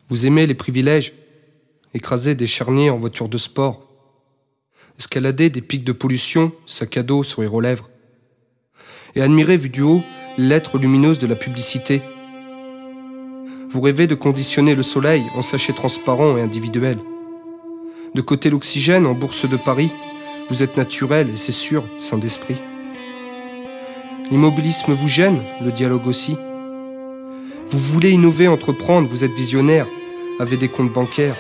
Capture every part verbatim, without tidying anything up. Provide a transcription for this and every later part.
Vous aimez les privilèges, écraser des charniers en voiture de sport, escalader des pics de pollution, sac à dos, sourire aux lèvres, et admirer vu du haut les lettres lumineuses de la publicité. Vous rêvez de conditionner le soleil en sachets transparents et individuels. De côté l'oxygène en bourse de Paris, vous êtes naturel et c'est sûr, sain d'esprit. L'immobilisme vous gêne, le dialogue aussi. Vous voulez innover, entreprendre, vous êtes visionnaire, avez des comptes bancaires.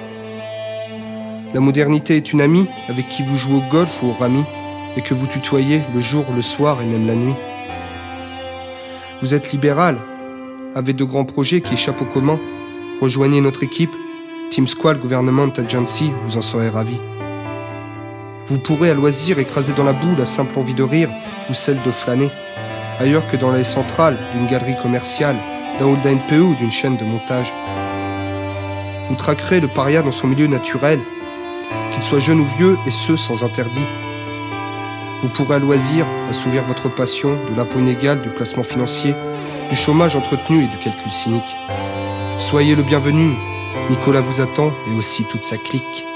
La modernité est une amie avec qui vous jouez au golf ou au rami et que vous tutoyez le jour, le soir et même la nuit. Vous êtes libéral, avez de grands projets qui échappent au commun. Rejoignez notre équipe, Team Squall Government Agency, vous en serez ravis. Vous pourrez à loisir écraser dans la boue la simple envie de rire ou celle de flâner, ailleurs que dans l'allée centrale d'une galerie commerciale, d'un hall d'A N P E ou d'une chaîne de montage. Vous traquerez le paria dans son milieu naturel, qu'il soit jeune ou vieux, et ce sans interdit. Vous pourrez à loisir assouvir votre passion de l'impôt inégal, du placement financier, du chômage entretenu et du calcul cynique. Soyez le bienvenu, Nicolas vous attend et aussi toute sa clique.